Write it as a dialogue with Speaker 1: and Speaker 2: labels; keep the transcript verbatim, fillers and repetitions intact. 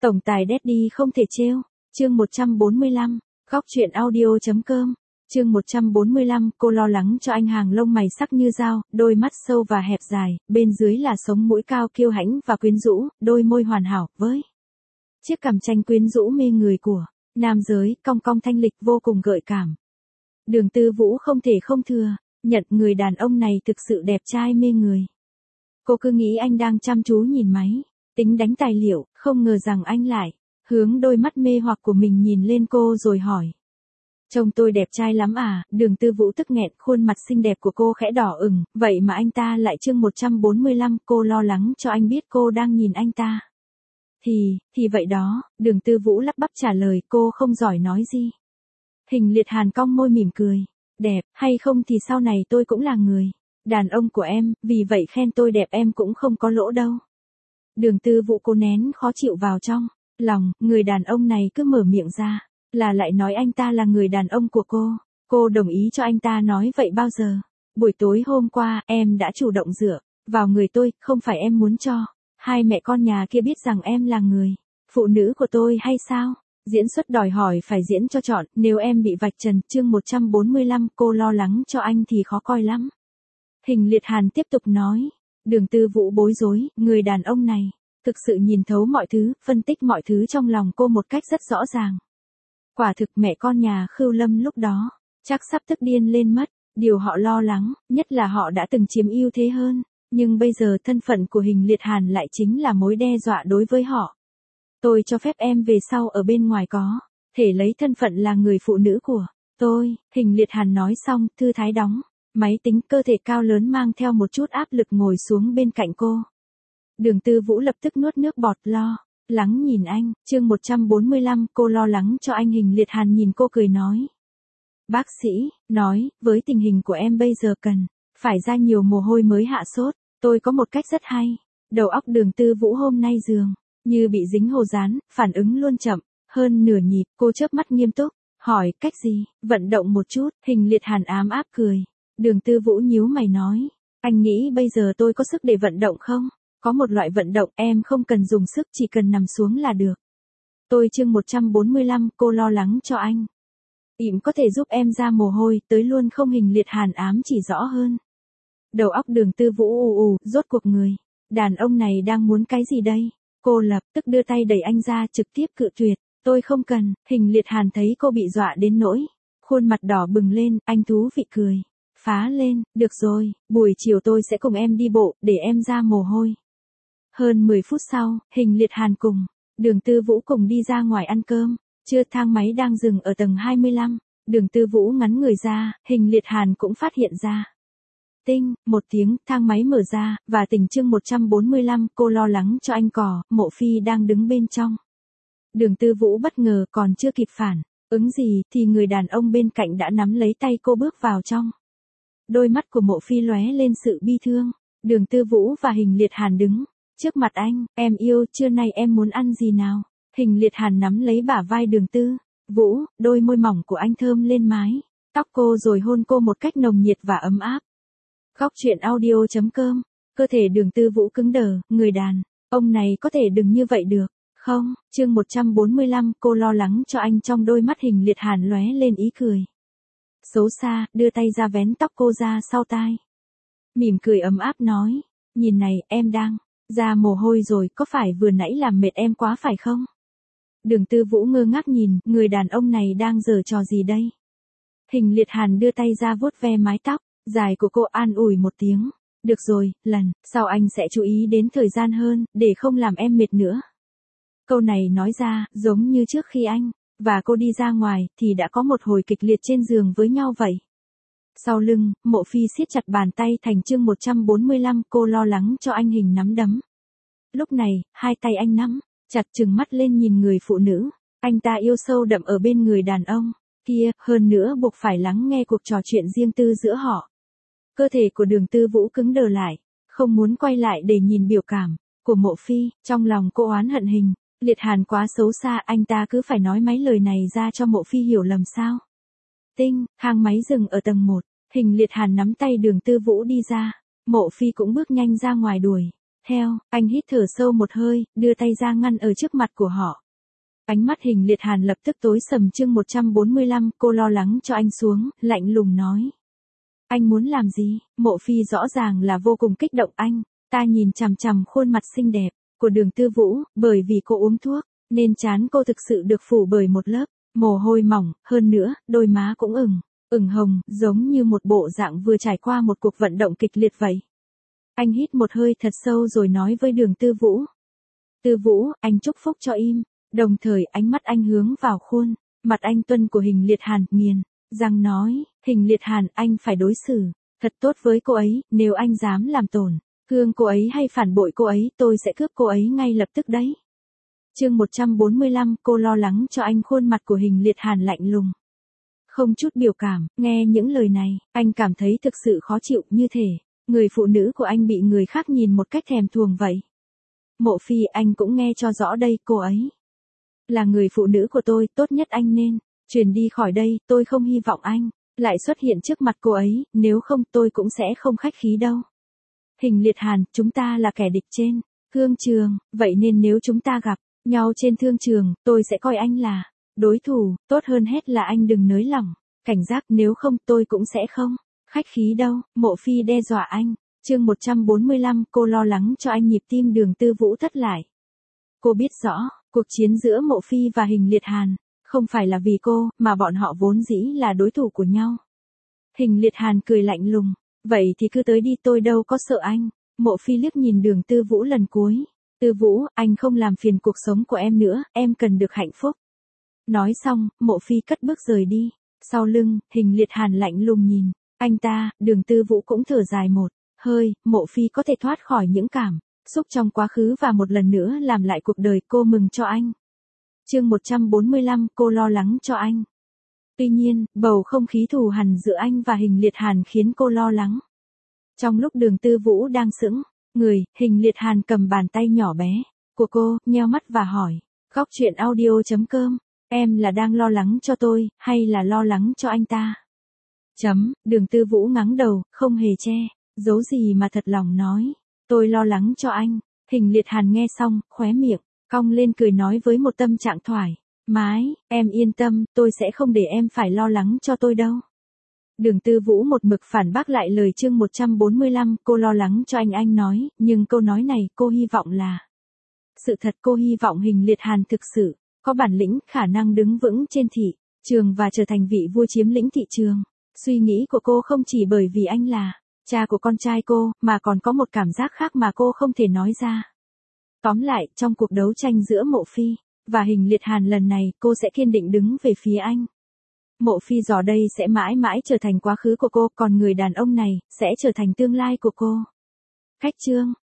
Speaker 1: Tổng tài Daddy không thể trêu. Chương một trăm bốn mươi lăm, góc truyện audio.com. Chương một trăm bốn mươi lăm, cô lo lắng cho anh. Hàng lông mày sắc như dao, đôi mắt sâu và hẹp dài, bên dưới là sống mũi cao kiêu hãnh và quyến rũ, đôi môi hoàn hảo với chiếc cằm tranh quyến rũ mê người của nam giới, cong cong thanh lịch vô cùng gợi cảm. Đường Tư Vũ không thể không thừa nhận người đàn ông này thực sự đẹp trai mê người. Cô cứ nghĩ anh đang chăm chú nhìn máy tính đánh tài liệu, không ngờ rằng anh lại hướng đôi mắt mê hoặc của mình nhìn lên cô rồi hỏi. Trông tôi đẹp trai lắm à? Đường Tư Vũ tức nghẹn, khuôn mặt xinh đẹp của cô khẽ đỏ ửng, vậy mà anh ta lại. Chương một trăm bốn mươi lăm, cô lo lắng cho anh. Biết cô đang nhìn anh ta. Thì, thì vậy đó, Đường Tư Vũ lắp bắp trả lời, cô không giỏi nói gì. Hình Liệt Hàn cong môi mỉm cười. Đẹp, hay không thì sau này tôi cũng là người đàn ông của em, vì vậy khen tôi đẹp em cũng không có lỗ đâu. Đường Tư Vũ cố nén khó chịu vào trong lòng, người đàn ông này cứ mở miệng ra là lại nói anh ta là người đàn ông của cô. Cô đồng ý cho anh ta nói vậy bao giờ? Buổi tối hôm qua, em đã chủ động dựa vào người tôi, không phải em muốn cho hai mẹ con nhà kia biết rằng em là người phụ nữ của tôi hay sao? Diễn xuất đòi hỏi phải diễn cho trọn, nếu em bị vạch trần. Chương một trăm bốn mươi lăm, cô lo lắng cho anh thì khó coi lắm. Hình Liệt Hàn tiếp tục nói. Đường Tư Vũ bối rối, người đàn ông này thực sự nhìn thấu mọi thứ, phân tích mọi thứ trong lòng cô một cách rất rõ ràng. Quả thực mẹ con nhà Khưu Lâm lúc đó chắc sắp tức điên lên mất. Điều họ lo lắng nhất là họ đã từng chiếm ưu thế hơn, nhưng bây giờ thân phận của Hình Liệt Hàn lại chính là mối đe dọa đối với họ. Tôi cho phép em về sau ở bên ngoài có thể lấy thân phận là người phụ nữ của tôi. Hình Liệt Hàn nói xong, thư thái đóng máy tính, cơ thể cao lớn mang theo một chút áp lực ngồi xuống bên cạnh cô. Đường Tư Vũ lập tức nuốt nước bọt, lo lắng nhìn anh. Chương một trăm bốn mươi lăm, cô lo lắng cho anh. Hình Liệt Hàn nhìn cô cười nói. Bác sĩ nói, với tình hình của em bây giờ cần phải ra nhiều mồ hôi mới hạ sốt. Tôi có một cách rất hay. Đầu óc Đường Tư Vũ hôm nay dường như bị dính hồ dán, phản ứng luôn chậm hơn nửa nhịp. Cô chớp mắt nghiêm túc hỏi, cách gì? Vận động một chút. Hình Liệt Hàn ám áp cười. Đường Tư Vũ nhíu mày nói, anh nghĩ bây giờ tôi có sức để vận động không? Có một loại vận động em không cần dùng sức, chỉ cần nằm xuống là được. Tôi. Chương một trăm bốn mươi lăm, cô lo lắng cho anh. Ỉm có thể giúp em ra mồ hôi tới luôn không? Hình Liệt Hàn ám chỉ rõ hơn. Đầu óc Đường Tư Vũ ù ù, rốt cuộc người đàn ông này đang muốn cái gì đây? Cô lập tức đưa tay đẩy anh ra, trực tiếp cự tuyệt. Tôi không cần. Hình Liệt Hàn thấy cô bị dọa đến nỗi khuôn mặt đỏ bừng lên, anh thú vị cười phá lên, được rồi, buổi chiều tôi sẽ cùng em đi bộ, để em ra mồ hôi. Hơn mười phút sau, Hình Liệt Hàn cùng Đường Tư Vũ cùng đi ra ngoài ăn cơm. Chưa, thang máy đang dừng ở tầng hai mươi lăm. Đường Tư Vũ ngắn người ra, Hình Liệt Hàn cũng phát hiện ra. Tinh, một tiếng, thang máy mở ra, và tỉnh. Chương một trăm bốn mươi lăm, cô lo lắng cho anh. Cỏ, Mộ Phi đang đứng bên trong. Đường Tư Vũ bất ngờ, còn chưa kịp phản ứng gì, thì người đàn ông bên cạnh đã nắm lấy tay cô bước vào trong. Đôi mắt của Mộ Phi lóe lên sự bi thương. Đường Tư Vũ và Hình Liệt Hàn đứng trước mặt anh. Em yêu, trưa nay em muốn ăn gì nào? Hình Liệt Hàn nắm lấy bả vai Đường Tư Vũ, đôi môi mỏng của anh thơm lên mái tóc cô rồi hôn cô một cách nồng nhiệt và ấm áp. Góc truyện audio.com. Cơ thể Đường Tư Vũ cứng đờ, người đàn ông này có thể đừng như vậy được không? Chương một trăm bốn mươi lăm, cô lo lắng cho anh. Trong đôi mắt Hình Liệt Hàn lóe lên ý cười xấu xa, đưa tay ra vén tóc cô ra sau tai. Mỉm cười ấm áp nói, nhìn này, em đang ra mồ hôi rồi, có phải vừa nãy làm mệt em quá phải không? Đường Tư Vũ ngơ ngác nhìn, người đàn ông này đang giở trò gì đây? Hình Liệt Hàn đưa tay ra vuốt ve mái tóc dài của cô, an ủi một tiếng. Được rồi, lần sau anh sẽ chú ý đến thời gian hơn, để không làm em mệt nữa. Câu này nói ra, giống như trước khi anh và cô đi ra ngoài, thì đã có một hồi kịch liệt trên giường với nhau vậy. Sau lưng, Mộ Phi siết chặt bàn tay thành. Chương một trăm bốn mươi lăm, cô lo lắng cho anh. Hình nắm đấm. Lúc này, hai tay anh nắm chặt, trừng mắt lên nhìn người phụ nữ anh ta yêu sâu đậm ở bên người đàn ông kia, hơn nữa buộc phải lắng nghe cuộc trò chuyện riêng tư giữa họ. Cơ thể của Đường Tư Vũ cứng đờ lại, không muốn quay lại để nhìn biểu cảm của Mộ Phi. Trong lòng cô oán hận Hình Liệt Hàn quá xấu xa, anh ta cứ phải nói mấy lời này ra cho Mộ Phi hiểu lầm sao? Tinh, thang máy dừng ở tầng một. Hình Liệt Hàn nắm tay Đường Tư Vũ đi ra. Mộ Phi cũng bước nhanh ra ngoài đuổi theo, anh hít thở sâu một hơi, đưa tay ra ngăn ở trước mặt của họ. Ánh mắt Hình Liệt Hàn lập tức tối sầm. Chương một trăm bốn mươi lăm, cô lo lắng cho anh xuống, lạnh lùng nói. Anh muốn làm gì? Mộ Phi rõ ràng là vô cùng kích động. Anh, ta nhìn chằm chằm khuôn mặt xinh đẹp của Đường Tư Vũ, bởi vì cô uống thuốc, nên trán cô thực sự được phủ bởi một lớp mồ hôi mỏng, hơn nữa, đôi má cũng ửng, ửng hồng, giống như một bộ dạng vừa trải qua một cuộc vận động kịch liệt vậy. Anh hít một hơi thật sâu rồi nói với Đường Tư Vũ. Tư Vũ, anh chúc phúc cho im. Đồng thời ánh mắt anh hướng vào khuôn mặt anh tuân của Hình Liệt Hàn, nghiền răng nói, Hình Liệt Hàn, anh phải đối xử thật tốt với cô ấy, nếu anh dám làm tổn thương cô ấy hay phản bội cô ấy, tôi sẽ cướp cô ấy ngay lập tức đấy. Chương một trăm bốn mươi lăm, cô lo lắng cho anh. Khuôn mặt của Hình Liệt Hàn lạnh lùng, không chút biểu cảm. Nghe những lời này, anh cảm thấy thực sự khó chịu, như thể người phụ nữ của anh bị người khác nhìn một cách thèm thuồng vậy. Mộ Phi, anh cũng nghe cho rõ đây, cô ấy là người phụ nữ của tôi, tốt nhất anh nên chuyển đi khỏi đây, tôi không hy vọng anh lại xuất hiện trước mặt cô ấy, nếu không tôi cũng sẽ không khách khí đâu. Hình Liệt Hàn, chúng ta là kẻ địch trên thương trường, vậy nên nếu chúng ta gặp nhau trên thương trường, tôi sẽ coi anh là đối thủ, tốt hơn hết là anh đừng nới lỏng cảnh giác, nếu không tôi cũng sẽ không khách khí đâu. Mộ Phi đe dọa anh. Chương một trăm bốn mươi lăm, cô lo lắng cho anh. Nhịp tim Đường Tư Vũ thắt lại. Cô biết rõ, cuộc chiến giữa Mộ Phi và Hình Liệt Hàn không phải là vì cô, mà bọn họ vốn dĩ là đối thủ của nhau. Hình Liệt Hàn cười lạnh lùng, vậy thì cứ tới đi, tôi đâu có sợ anh. Mộ Phi liếc nhìn Đường Tư Vũ lần cuối. Tư Vũ, anh không làm phiền cuộc sống của em nữa, em cần được hạnh phúc. Nói xong, Mộ Phi cất bước rời đi. Sau lưng, Hình Liệt Hàn lạnh lùng nhìn anh ta. Đường Tư Vũ cũng thở dài một hơi. Mộ Phi có thể thoát khỏi những cảm xúc trong quá khứ và một lần nữa làm lại cuộc đời, cô mừng cho anh. Chương một trăm bốn mươi lăm, cô lo lắng cho anh. Tuy nhiên, bầu không khí thù hằn giữa anh và Hình Liệt Hàn khiến cô lo lắng. Trong lúc Đường Tư Vũ đang sững người, Hình Liệt Hàn cầm bàn tay nhỏ bé của cô, nheo mắt và hỏi. Góc truyện audio chấm com, em là đang lo lắng cho tôi, hay là lo lắng cho anh ta? Chấm, Đường Tư Vũ ngắng đầu, không hề che giấu gì mà thật lòng nói. Tôi lo lắng cho anh. Hình Liệt Hàn nghe xong, khóe miệng cong lên cười nói với một tâm trạng thoải mái, em yên tâm, tôi sẽ không để em phải lo lắng cho tôi đâu. Đường Tư Vũ một mực phản bác lại lời. Chương một trăm bốn mươi lăm, cô lo lắng cho anh. Anh nói, nhưng câu nói này cô hy vọng là sự thật. Cô hy vọng Hình Liệt Hàn thực sự có bản lĩnh, khả năng đứng vững trên thị trường và trở thành vị vua chiếm lĩnh thị trường. Suy nghĩ của cô không chỉ bởi vì anh là cha của con trai cô, mà còn có một cảm giác khác mà cô không thể nói ra. Tóm lại, trong cuộc đấu tranh giữa Mộ Phi và Hình Liệt Hàn lần này, cô sẽ kiên định đứng về phía anh. Mộ Phi giờ đây sẽ mãi mãi trở thành quá khứ của cô, còn người đàn ông này sẽ trở thành tương lai của cô. Cách chương